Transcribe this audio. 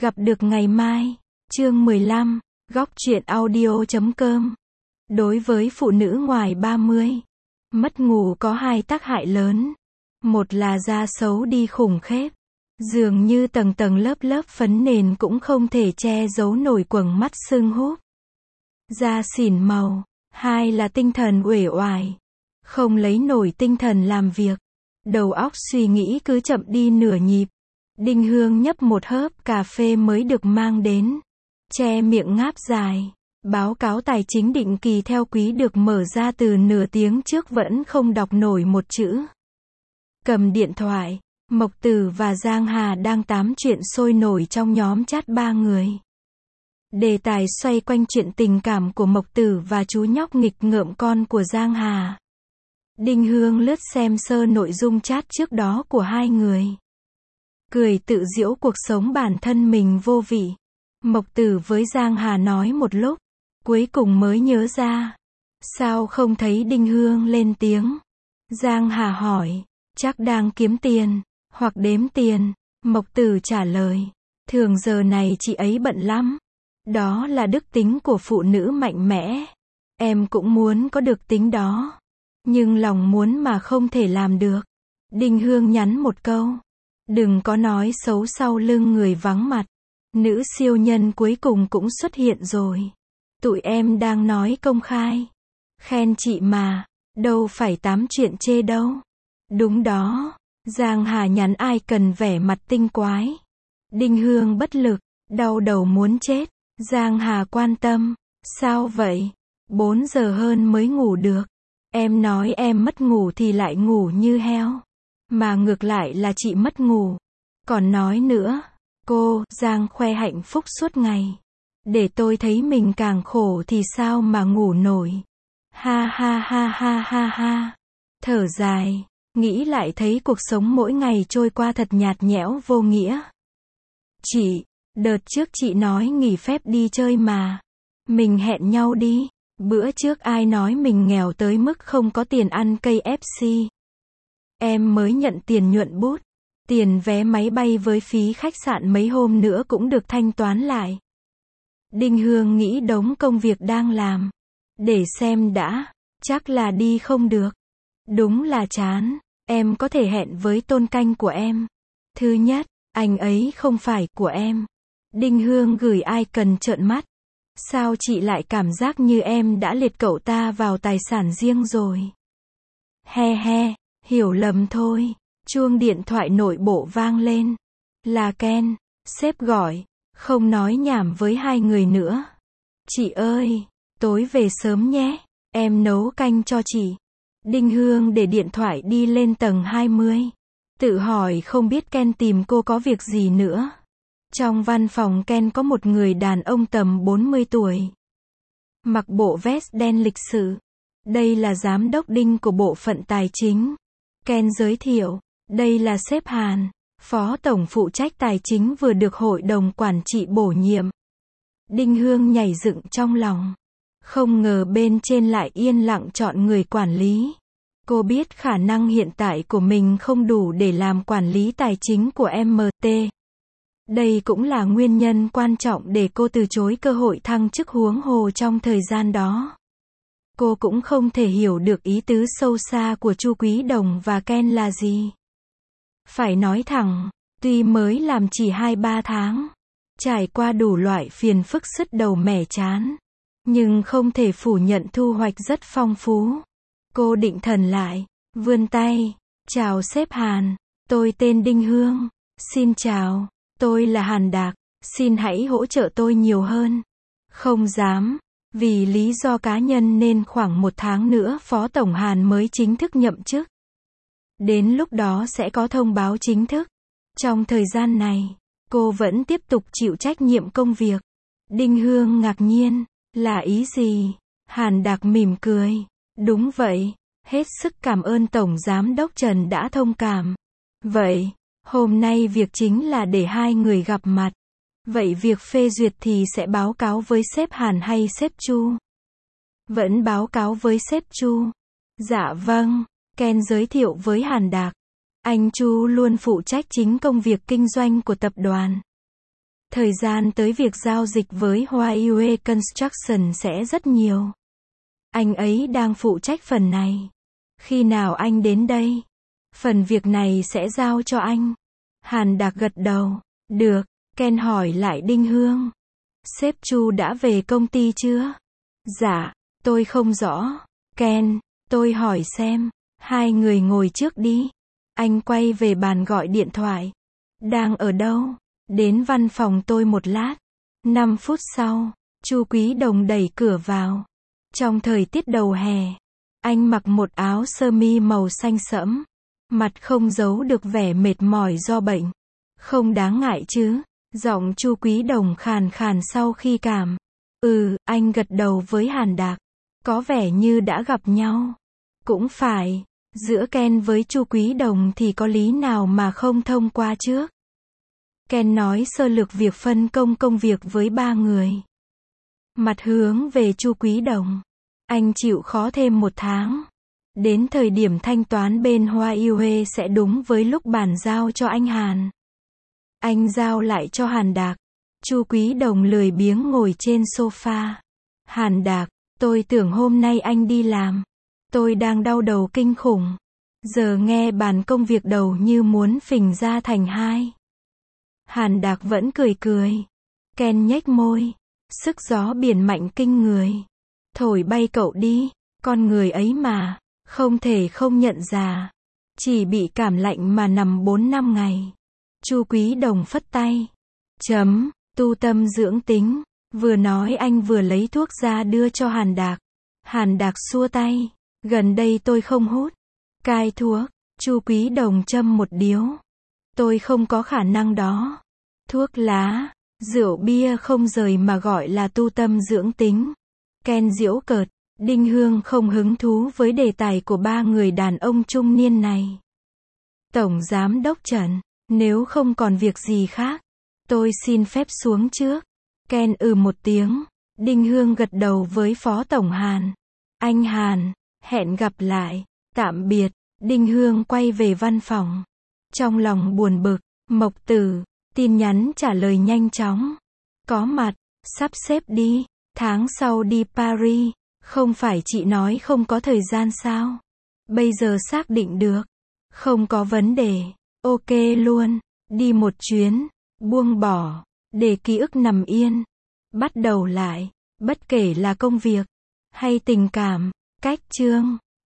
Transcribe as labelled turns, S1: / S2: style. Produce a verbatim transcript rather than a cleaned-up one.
S1: Gặp được ngày mai. Chương mười lăm, góc truyện audio chấm com. Đối với phụ nữ ngoài ba mươi, mất ngủ có hai tác hại lớn. Một là da xấu đi khủng khiếp. Dường như tầng tầng lớp lớp phấn nền cũng không thể che giấu nổi quầng mắt sưng húp. Da xỉn màu. Hai là tinh thần uể oải. Không lấy nổi tinh thần làm việc. Đầu óc suy nghĩ cứ chậm đi nửa nhịp. Đinh Hương nhấp một hớp cà phê mới được mang đến. Che miệng ngáp dài. Báo cáo tài chính định kỳ theo quý được mở ra từ nửa tiếng trước vẫn không đọc nổi một chữ. Cầm điện thoại, Mộc Tử và Giang Hà đang tám chuyện sôi nổi trong nhóm chat ba người. Đề tài xoay quanh chuyện tình cảm của Mộc Tử và chú nhóc nghịch ngợm con của Giang Hà. Đinh Hương lướt xem sơ nội dung chat trước đó của hai người. Cười tự giễu cuộc sống bản thân mình vô vị. Mộc Tử với Giang Hà nói một lúc, cuối cùng mới nhớ ra. Sao không thấy Đinh Hương lên tiếng? Giang Hà hỏi, chắc đang kiếm tiền, hoặc đếm tiền. Mộc Tử trả lời, thường giờ này chị ấy bận lắm. Đó là đức tính của phụ nữ mạnh mẽ. Em cũng muốn có được tính đó. Nhưng lòng muốn mà không thể làm được. Đinh Hương nhắn một câu. Đừng có nói xấu sau lưng người vắng mặt. Nữ siêu nhân cuối cùng cũng xuất hiện rồi. Tụi em đang nói công khai. Khen chị mà. Đâu phải tám chuyện chê đâu. Đúng đó. Giang Hà nhắn ai cần vẻ mặt tinh quái. Đinh Hương bất lực. Đau đầu muốn chết. Giang Hà quan tâm. Sao vậy? bốn giờ hơn mới ngủ được. Em nói em mất ngủ thì lại ngủ như heo. Mà ngược lại là chị mất ngủ. Còn nói nữa. Cô, Giang khoe hạnh phúc suốt ngày. Để tôi thấy mình càng khổ thì sao mà ngủ nổi. Ha ha ha ha ha ha. Thở dài. Nghĩ lại thấy cuộc sống mỗi ngày trôi qua thật nhạt nhẽo vô nghĩa. Chị, đợt trước chị nói nghỉ phép đi chơi mà. Mình hẹn nhau đi. Bữa trước ai nói mình nghèo tới mức không có tiền ăn cây ép xê. Em mới nhận tiền nhuận bút. Tiền vé máy bay với phí khách sạn mấy hôm nữa cũng được thanh toán lại. Đinh Hương nghĩ đống công việc đang làm. Để xem đã. Chắc là đi không được. Đúng là chán. Em có thể hẹn với tôn canh của em. Thứ nhất, anh ấy không phải của em. Đinh Hương gửi ai cần trợn mắt. Sao chị lại cảm giác như em đã liệt cậu ta vào tài sản riêng rồi? He he, hiểu lầm thôi. Chuông điện thoại nội bộ vang lên. Là Ken. Sếp gọi. Không nói nhảm với hai người nữa. Chị ơi, tối về sớm nhé. Em nấu canh cho chị. Đinh Hương để điện thoại đi lên tầng hai mươi. Tự hỏi không biết Ken tìm cô có việc gì nữa. Trong văn phòng Ken có một người đàn ông tầm bốn mươi tuổi. Mặc bộ vest đen lịch sự. Đây là giám đốc Đinh của bộ phận tài chính. Ken giới thiệu, đây là sếp Hàn, phó tổng phụ trách tài chính vừa được hội đồng quản trị bổ nhiệm. Đinh Hương nhảy dựng trong lòng. Không ngờ bên trên lại yên lặng chọn người quản lý. Cô biết khả năng hiện tại của mình không đủ để làm quản lý tài chính của em tê. Đây cũng là nguyên nhân quan trọng để cô từ chối cơ hội thăng chức huống hồ trong thời gian đó. Cô cũng không thể hiểu được ý tứ sâu xa của Chu Quý Đồng và Ken là gì. Phải nói thẳng, tuy mới làm chỉ hai ba tháng, trải qua đủ loại phiền phức sứt đầu mẻ chán, nhưng không thể phủ nhận thu hoạch rất phong phú. Cô định thần lại, vươn tay, chào sếp Hàn, tôi tên Đinh Hương, xin chào. Tôi là Hàn Đạc, xin hãy hỗ trợ tôi nhiều hơn. Không dám, vì lý do cá nhân nên khoảng một tháng nữa Phó Tổng Hàn mới chính thức nhậm chức. Đến lúc đó sẽ có thông báo chính thức. Trong thời gian này, cô vẫn tiếp tục chịu trách nhiệm công việc. Đinh Hương ngạc nhiên, là ý gì? Hàn Đạc mỉm cười. Đúng vậy, hết sức cảm ơn Tổng Giám đốc Trần đã thông cảm. Vậy, hôm nay việc chính là để hai người gặp mặt. Vậy việc phê duyệt thì sẽ báo cáo với sếp Hàn hay sếp Chu? Vẫn báo cáo với sếp Chu. Dạ vâng, Ken giới thiệu với Hàn Đạc. Anh Chu luôn phụ trách chính công việc kinh doanh của tập đoàn. Thời gian tới việc giao dịch với Huawei Construction sẽ rất nhiều. Anh ấy đang phụ trách phần này. Khi nào anh đến đây? Phần việc này sẽ giao cho anh. Hàn Đạc gật đầu. Được, Ken hỏi lại Đinh Hương. Sếp Chu đã về công ty chưa? Dạ, tôi không rõ. Ken, tôi hỏi xem. Hai người ngồi trước đi. Anh quay về bàn gọi điện thoại. Đang ở đâu? Đến văn phòng tôi một lát. Năm phút sau, Chu Quý Đồng đẩy cửa vào. Trong thời tiết đầu hè, anh mặc một áo sơ mi màu xanh sẫm. Mặt không giấu được vẻ mệt mỏi do bệnh. Không đáng ngại chứ? Giọng Chu Quý Đồng khàn khàn sau khi cảm. Ừ, anh gật đầu với Hàn Đạc. Có vẻ như đã gặp nhau. Cũng phải, giữa Ken với Chu Quý Đồng thì có lý nào mà không thông qua trước. Ken nói sơ lược việc phân công công việc với ba người. Mặt hướng về Chu Quý Đồng. Anh chịu khó thêm một tháng. Đến thời điểm thanh toán bên Huawei sẽ đúng với lúc bàn giao cho anh Hàn. Anh giao lại cho Hàn Đạc. Chu Quý Đồng lười biếng ngồi trên sofa. Hàn Đạc, tôi tưởng hôm nay anh đi làm. Tôi đang đau đầu kinh khủng. Giờ nghe bàn công việc đầu như muốn phình ra thành hai. Hàn Đạc vẫn cười cười. Ken nhếch môi. Sức gió biển mạnh kinh người. Thổi bay cậu đi. Con người ấy mà. Không thể không nhận ra. Chỉ bị cảm lạnh mà nằm bốn năm ngày. Chu Quý Đồng phất tay. Chấm, tu tâm dưỡng tính. Vừa nói anh vừa lấy thuốc ra đưa cho Hàn Đạc. Hàn Đạc xua tay. Gần đây tôi không hút. Cai thuốc. Chu Quý Đồng châm một điếu. Tôi không có khả năng đó. Thuốc lá, rượu bia không rời mà gọi là tu tâm dưỡng tính. Ken giễu cợt. Đinh Hương không hứng thú với đề tài của ba người đàn ông trung niên này. Tổng Giám đốc Trần, nếu không còn việc gì khác, tôi xin phép xuống trước. Ken ừ một tiếng. Đinh Hương gật đầu với Phó Tổng Hàn. Anh Hàn, hẹn gặp lại. Tạm biệt. Đinh Hương quay về văn phòng. Trong lòng buồn bực. Mộc Tử, tin nhắn trả lời nhanh chóng. Có mặt, sắp xếp đi. Tháng sau đi Paris. Không phải chị nói không có thời gian sao? Bây giờ xác định được. Không có vấn đề. Ok luôn. Đi một chuyến. Buông bỏ. Để ký ức nằm yên. Bắt đầu lại. Bất kể là công việc hay tình cảm. Cách chương